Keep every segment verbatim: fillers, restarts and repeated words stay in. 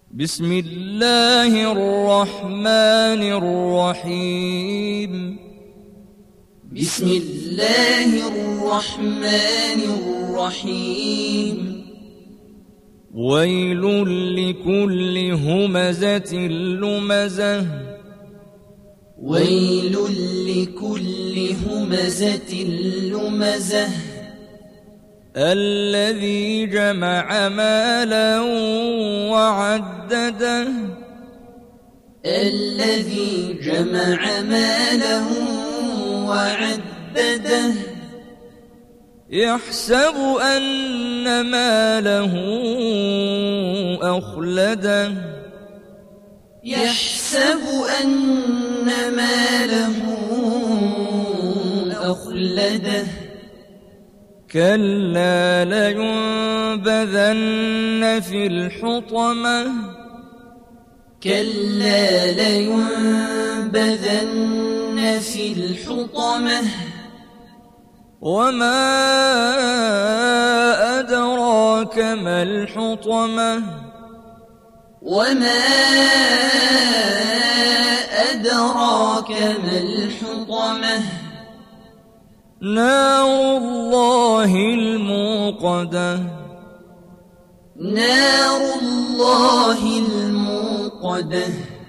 بسم الله الرحمن الرحيم بسم الله الرحمن الرحيم ويل لكل همزة لمزة ويل لكل همزة لمزة الذي جمع مالا وعدده الذي جمع ماله وعدده يحسب أن ماله أخلده يحسب أن ماله أخلده كلا لينبذن في الحطمة كلا لينبذن في الحطمة وما أدراك ما الحطمة وما أدراك ما الحطمة نار الله الموقدة نار الله الموقدة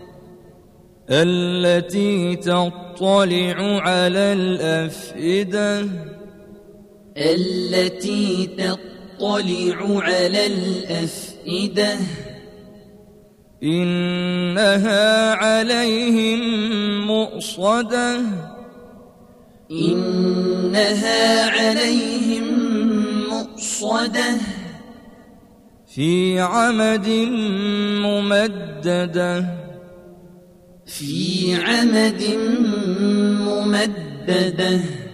التي تطلع على الأفئدة التي تطلع على الأفئدة إنها عليهم مؤصدة إنها عليهم مؤصدة في عمد ممددة في عمد ممددة